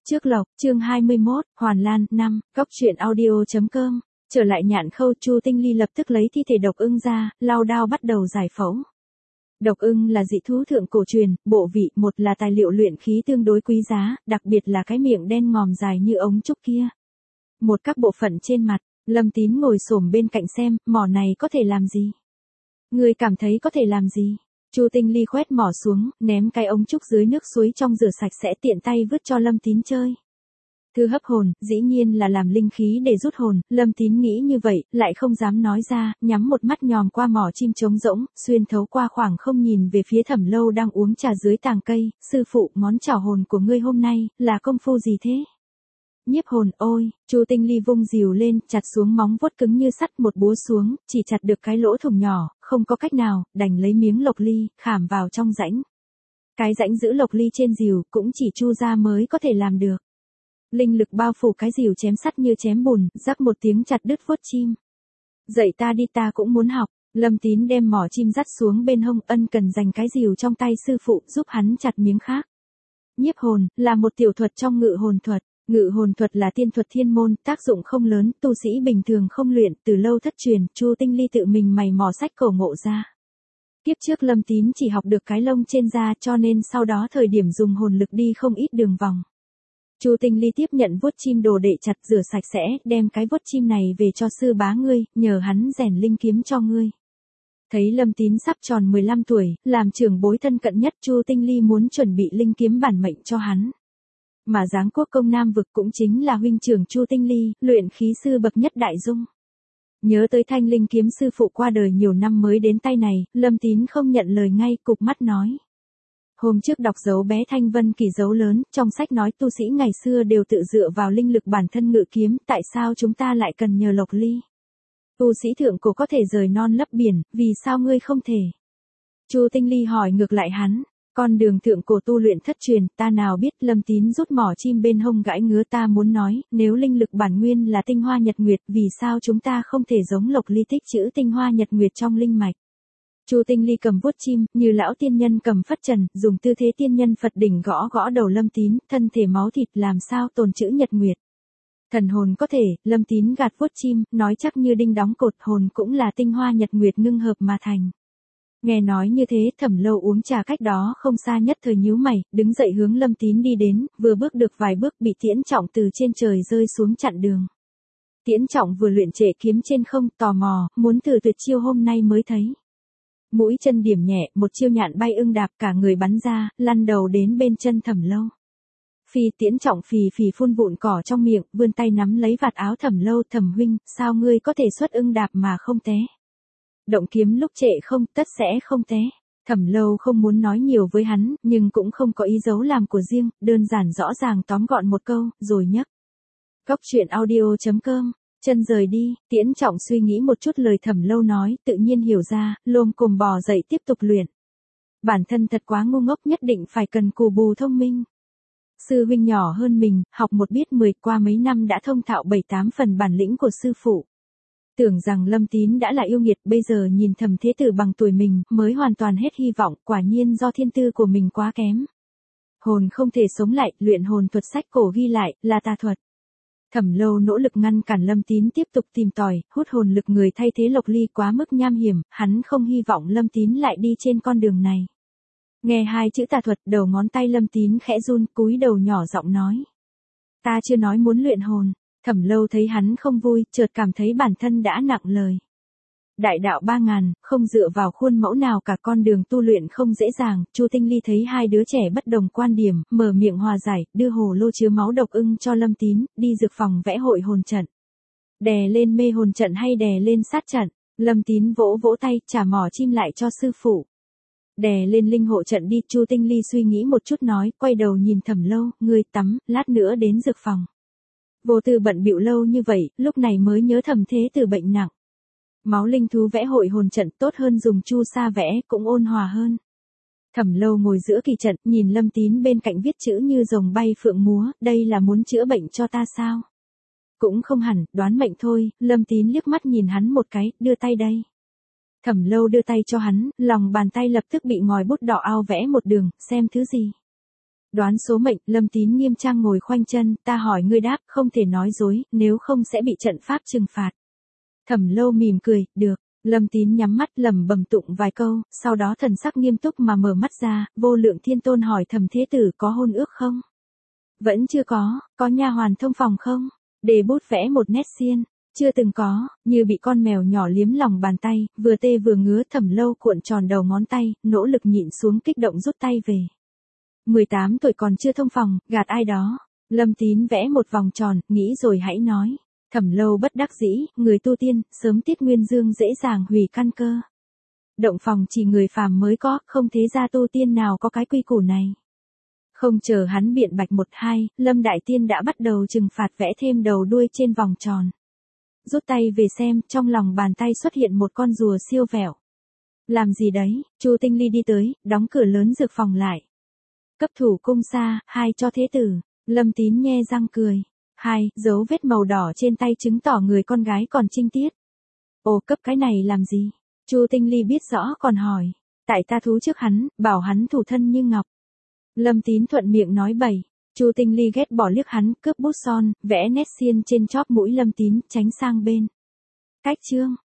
Trước lộc, chương 21, Hoàn Lan, 5, góc truyện audio.com. Trở lại Nhạn Khâu, Chu Tinh Ly lập tức lấy thi thể độc ưng ra, lao đao bắt đầu giải phẫu. Độc ưng là dị thú thượng cổ truyền, bộ vị, một là tài liệu luyện khí tương đối quý giá, đặc biệt là cái miệng đen ngòm dài như ống trúc kia. Một các bộ phận trên mặt, Lâm Tín ngồi xổm bên cạnh xem, mỏ này có thể làm gì? Người cảm thấy có thể làm gì? Chu Tinh Ly khoét mỏ xuống, ném cái ống trúc dưới nước suối trong rửa sạch sẽ tiện tay vứt cho Lâm Tín chơi. Thư hấp hồn, dĩ nhiên là làm linh khí để rút hồn, Lâm Tín nghĩ như vậy, lại không dám nói ra, nhắm một mắt nhòm qua mỏ chim trống rỗng, xuyên thấu qua khoảng không nhìn về phía Thẩm Lâu đang uống trà dưới tàng cây, sư phụ, ngón trảo hồn của ngươi hôm nay, là công phu gì thế? Nhiếp hồn, ôi, Chu Tinh Ly vung rìu lên, chặt xuống móng vuốt cứng như sắt một búa xuống, chỉ chặt được cái lỗ thủng nhỏ, không có cách nào, đành lấy miếng lộc ly, khảm vào trong rãnh. Cái rãnh giữ lộc ly trên rìu, cũng chỉ Chu gia mới có thể làm được. Linh lực bao phủ cái rìu chém sắt như chém bùn, rắc một tiếng chặt đứt vuốt chim. Dạy ta đi, ta cũng muốn học. Lâm Tín đem mỏ chim dắt xuống bên hông, ân cần dành cái rìu trong tay sư phụ, giúp hắn chặt miếng khác. Nhiếp hồn, là một tiểu thuật trong ngự hồn thuật. Ngự hồn thuật là tiên thuật thiên môn, tác dụng không lớn, tu sĩ bình thường không luyện, từ lâu thất truyền, Chu Tinh Ly tự mình mày mò sách cổ ngộ ra. Kiếp trước Lâm Tín chỉ học được cái lông trên da, cho nên sau đó thời điểm dùng hồn lực đi không ít đường vòng. Chu Tinh Ly tiếp nhận vuốt chim đồ đệ chặt rửa sạch sẽ, đem cái vuốt chim này về cho sư bá ngươi, nhờ hắn rèn linh kiếm cho ngươi. Thấy Lâm Tín sắp tròn 15 tuổi, làm trưởng bối thân cận nhất, Chu Tinh Ly muốn chuẩn bị linh kiếm bản mệnh cho hắn. Mà Giáng Quốc công Nam vực cũng chính là huynh trưởng Chu Tinh Ly, luyện khí sư bậc nhất đại dung. Nhớ tới thanh linh kiếm sư phụ qua đời nhiều năm mới đến tay này, Lâm Tín không nhận lời ngay, cụp mắt nói. Hôm trước đọc dấu bé Thanh Vân Kỳ dấu lớn, trong sách nói tu sĩ ngày xưa đều tự dựa vào linh lực bản thân ngự kiếm, tại sao chúng ta lại cần nhờ lộc ly? Tu sĩ thượng cổ có thể rời non lấp biển, vì sao ngươi không thể? Chu Tinh Ly hỏi ngược lại hắn. Con đường thượng cổ tu luyện thất truyền, ta nào biết. Lâm Tín rút mỏ chim bên hông gãi ngứa, ta muốn nói, nếu linh lực bản nguyên là tinh hoa nhật nguyệt, vì sao chúng ta không thể giống lộc ly tích trữ tinh hoa nhật nguyệt trong linh mạch? Chu Tinh Ly cầm vuốt chim, như lão tiên nhân cầm phất trần, dùng tư thế tiên nhân Phật đỉnh gõ gõ đầu Lâm Tín, thân thể máu thịt làm sao tồn trữ nhật nguyệt? Thần hồn có thể, Lâm Tín gạt vuốt chim, nói chắc như đinh đóng cột, hồn cũng là tinh hoa nhật nguyệt ngưng hợp mà thành. Nghe nói như thế, Thẩm Lâu uống trà cách đó không xa nhất thời nhíu mày, đứng dậy hướng Lâm Tín đi đến, vừa bước được vài bước bị Tiễn Trọng từ trên trời rơi xuống chặn đường. Tiễn Trọng vừa luyện trệ kiếm trên không, tò mò, muốn thử tuyệt chiêu hôm nay mới thấy. Mũi chân điểm nhẹ, một chiêu nhạn bay ưng đạp, cả người bắn ra, lăn đầu đến bên chân Thẩm Lâu. Phi Tiễn Trọng phì phì phun vụn cỏ trong miệng, vươn tay nắm lấy vạt áo Thẩm Lâu, Thẩm huynh, sao ngươi có thể xuất ưng đạp mà không té? Động kiếm lúc trệ không, tất sẽ không té. Thẩm Lâu không muốn nói nhiều với hắn, nhưng cũng không có ý giấu làm của riêng, đơn giản rõ ràng tóm gọn một câu, rồi nhấc. Góc truyện audio.com, chân rời đi, Tiễn Trọng suy nghĩ một chút lời Thẩm Lâu nói, tự nhiên hiểu ra, lồm cồm bò dậy tiếp tục luyện. Bản thân thật quá ngu ngốc, nhất định phải cần cù bù thông minh. Sư huynh nhỏ hơn mình, học một biết 10, qua mấy năm đã thông thạo 7-8 phần bản lĩnh của sư phụ. Tưởng rằng Lâm Tín đã là yêu nghiệt, bây giờ nhìn Thẩm Thế Tử bằng tuổi mình, mới hoàn toàn hết hy vọng, quả nhiên do thiên tư của mình quá kém. Hồn không thể sống lại, luyện hồn thuật sách cổ ghi lại, là tà thuật. Thẩm Lâu nỗ lực ngăn cản Lâm Tín tiếp tục tìm tòi, hút hồn lực người thay thế lộc ly quá mức nham hiểm, hắn không hy vọng Lâm Tín lại đi trên con đường này. Nghe hai chữ tà thuật, đầu ngón tay Lâm Tín khẽ run, cúi đầu nhỏ giọng nói. Ta chưa nói muốn luyện hồn. Thẩm Lâu thấy hắn không vui, chợt cảm thấy bản thân đã nặng lời. Đại đạo 3000, không dựa vào khuôn mẫu nào cả, con đường tu luyện không dễ dàng. Chu Tinh Ly thấy hai đứa trẻ bất đồng quan điểm, mở miệng hòa giải, đưa hồ lô chứa máu độc ưng cho Lâm Tín, đi dược phòng vẽ hội hồn trận. Đè lên mê hồn trận hay đè lên sát trận? Lâm Tín vỗ vỗ tay, trả mỏ chim lại cho sư phụ. Đè lên linh hộ trận đi. Chu Tinh Ly suy nghĩ một chút nói, quay đầu nhìn Thẩm Lâu, ngươi tắm, lát nữa đến dược phòng. Vô tư bận bịu lâu như vậy, lúc này mới nhớ Thẩm Thế Tử bệnh nặng. Máu linh thú vẽ hội hồn trận tốt hơn dùng chu sa vẽ, cũng ôn hòa hơn. Thẩm Lâu ngồi giữa kỳ trận, nhìn Lâm Tín bên cạnh viết chữ như rồng bay phượng múa, đây là muốn chữa bệnh cho ta sao? Cũng không hẳn, đoán mệnh thôi. Lâm Tín liếc mắt nhìn hắn một cái, đưa tay đây. Thẩm Lâu đưa tay cho hắn, lòng bàn tay lập tức bị ngòi bút đỏ ao vẽ một đường, xem thứ gì? Đoán số mệnh, Lâm Tín nghiêm trang ngồi khoanh chân, ta hỏi ngươi đáp, không thể nói dối, nếu không sẽ bị trận pháp trừng phạt. Thẩm Lâu mỉm cười, được. Lâm Tín nhắm mắt lẩm bẩm tụng vài câu, sau đó thần sắc nghiêm túc mà mở mắt ra, Vô Lượng Thiên Tôn hỏi Thẩm Thế Tử có hôn ước không? Vẫn chưa có nha hoàn thông phòng không? Để bút vẽ một nét xiên, chưa từng có, như bị con mèo nhỏ liếm lòng bàn tay, vừa tê vừa ngứa. Thẩm Lâu cuộn tròn đầu ngón tay, nỗ lực nhịn xuống kích động rút tay về. 18 tuổi còn chưa thông phòng, gạt ai đó. Lâm Tín vẽ một vòng tròn, nghĩ rồi hãy nói. Thẩm Lâu bất đắc dĩ, người tu tiên, sớm tiết nguyên dương dễ dàng hủy căn cơ. Động phòng chỉ người phàm mới có, không thế gia tu tiên nào có cái quy củ này. Không chờ hắn biện bạch một hai, Lâm Đại Tiên đã bắt đầu trừng phạt vẽ thêm đầu đuôi trên vòng tròn. Rút tay về xem, trong lòng bàn tay xuất hiện một con rùa siêu vẹo. Làm gì đấy? Chu Tinh Ly đi tới, đóng cửa lớn dược phòng lại. Cấp thủ cung xa, 2 cho Thế Tử. Lâm Tín nhe răng cười. 2, dấu vết màu đỏ trên tay chứng tỏ người con gái còn trinh tiết. Ồ, cấp cái này làm gì? Chu Tinh Ly biết rõ còn hỏi. Tại ta thú trước hắn, bảo hắn thủ thân như ngọc. Lâm Tín thuận miệng nói bậy. Chu Tinh Ly ghét bỏ liếc hắn, cướp bút son, vẽ nét xiên trên chóp mũi Lâm Tín, tránh sang bên. Cách chương.